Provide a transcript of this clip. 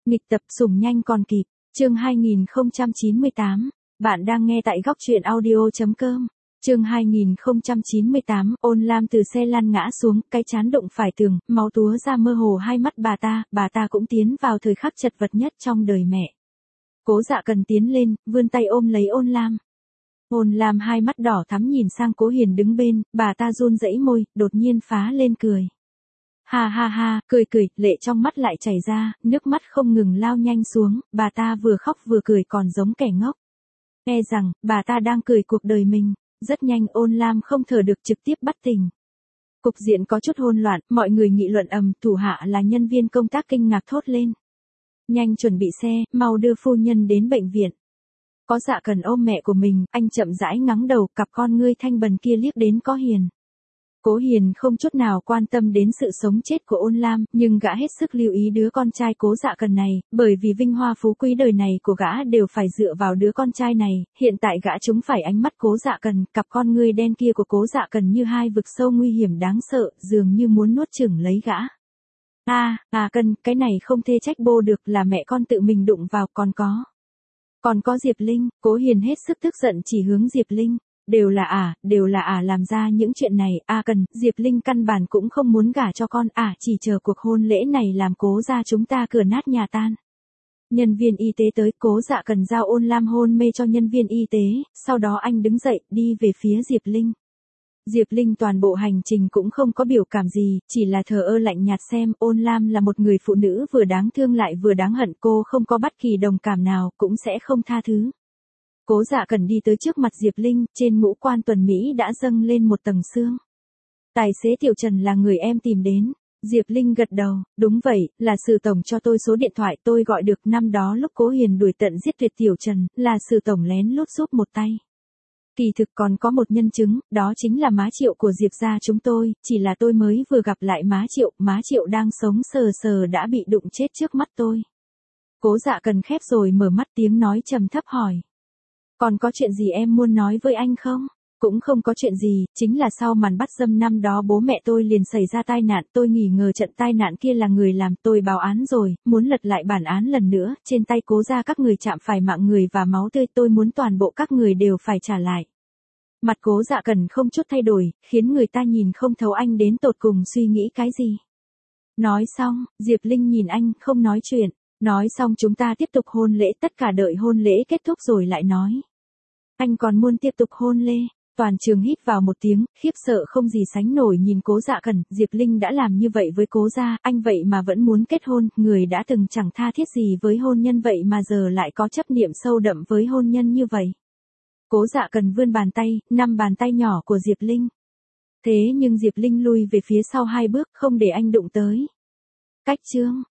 Nghịch tập sủng nhanh còn kịp, chương 2098. Bạn đang nghe tại góc truyện audio.com. Chương 2098, Ôn Lam từ xe lăn ngã xuống, cái trán đụng phải tường, máu túa ra mơ hồ hai mắt bà ta cũng tiến vào thời khắc chật vật nhất trong đời mẹ. Cố Dạ Cần tiến lên, vươn tay ôm lấy Ôn Lam. Ôn Lam hai mắt đỏ thắm nhìn sang Cố Hiền đứng bên, bà ta run rẩy môi, đột nhiên phá lên cười. Ha ha ha, cười, lệ trong mắt lại chảy ra, nước mắt không ngừng lao nhanh xuống, bà ta vừa khóc vừa cười còn giống kẻ ngốc. Nghe rằng, bà ta đang cười cuộc đời mình, rất nhanh Ôn Lam không thở được trực tiếp bắt tỉnh. Cục diện có chút hỗn loạn, mọi người nghị luận ầm, thủ hạ là nhân viên công tác kinh ngạc thốt lên. Nhanh chuẩn bị xe, mau đưa phu nhân đến bệnh viện. Có Dạ Cần ôm mẹ của mình, anh chậm rãi ngắng đầu, cặp con ngươi thanh bần kia liếc đến Cố Hiền. Cố Hiền không chút nào quan tâm đến sự sống chết của Ôn Lam, nhưng gã hết sức lưu ý đứa con trai Cố Dạ Cần này, bởi vì vinh hoa phú quý đời này của gã đều phải dựa vào đứa con trai này, hiện tại gã trúng phải ánh mắt Cố Dạ Cần, cặp con ngươi đen kia của Cố Dạ Cần như hai vực sâu nguy hiểm đáng sợ, dường như muốn nuốt chửng lấy gã. Cần, cái này không thể trách bô được, là mẹ con tự mình đụng vào, còn có Diệp Linh. Cố Hiền hết sức tức giận chỉ hướng Diệp Linh. Đều là làm ra những chuyện này, Cần, Diệp Linh căn bản cũng không muốn gả cho con, chỉ chờ cuộc hôn lễ này làm Cố gia chúng ta cửa nát nhà tan. Nhân viên y tế tới, Cố Dạ Cần giao Ôn Lam hôn mê cho nhân viên y tế, sau đó anh đứng dậy, đi về phía Diệp Linh. Diệp Linh toàn bộ hành trình cũng không có biểu cảm gì, chỉ là thờ ơ lạnh nhạt xem. Ôn Lam là một người phụ nữ vừa đáng thương lại vừa đáng hận, cô không có bất kỳ đồng cảm nào, cũng sẽ không tha thứ. Cố Dạ Cần đi tới trước mặt Diệp Linh, trên ngũ quan tuần Mỹ đã dâng lên một tầng sương. Tài xế Tiểu Trần là người em tìm đến. Diệp Linh gật đầu, đúng vậy, là Sử tổng cho tôi số điện thoại tôi gọi được, năm đó lúc Cố Hiền đuổi tận giết tuyệt Tiểu Trần, là Sử tổng lén lút giúp một tay. Kỳ thực còn có một nhân chứng, đó chính là má Triệu của Diệp gia chúng tôi, chỉ là tôi mới vừa gặp lại má Triệu đang sống sờ đã bị đụng chết trước mắt tôi. Cố Dạ Cần khép rồi mở mắt, tiếng nói trầm thấp hỏi. Còn có chuyện gì em muốn nói với anh không? Cũng không có chuyện gì, chính là sau màn bắt dâm năm đó bố mẹ tôi liền xảy ra tai nạn, tôi nghi ngờ trận tai nạn kia là người làm, tôi báo án rồi, muốn lật lại bản án lần nữa, trên tay Cố gia các người chạm phải mạng người và máu tươi, tôi muốn toàn bộ các người đều phải trả lại. Mặt Cố Dạ Cần không chút thay đổi, khiến người ta nhìn không thấu anh đến tột cùng suy nghĩ cái gì. Nói xong, Diệp Linh nhìn anh, không nói chuyện. Nói xong chúng ta tiếp tục hôn lễ, tất cả đợi hôn lễ kết thúc rồi lại nói. Anh còn muốn tiếp tục hôn lễ? Toàn trường hít vào một tiếng, khiếp sợ không gì sánh nổi nhìn Cố Dạ Cần. Diệp Linh đã làm như vậy với Cố gia, anh vậy mà vẫn muốn kết hôn, người đã từng chẳng tha thiết gì với hôn nhân vậy mà giờ lại có chấp niệm sâu đậm với hôn nhân như vậy. Cố Dạ Cần vươn bàn tay, 5 bàn tay nhỏ của Diệp Linh. Thế nhưng Diệp Linh lui về phía sau 2 bước, không để anh đụng tới. Cách chương.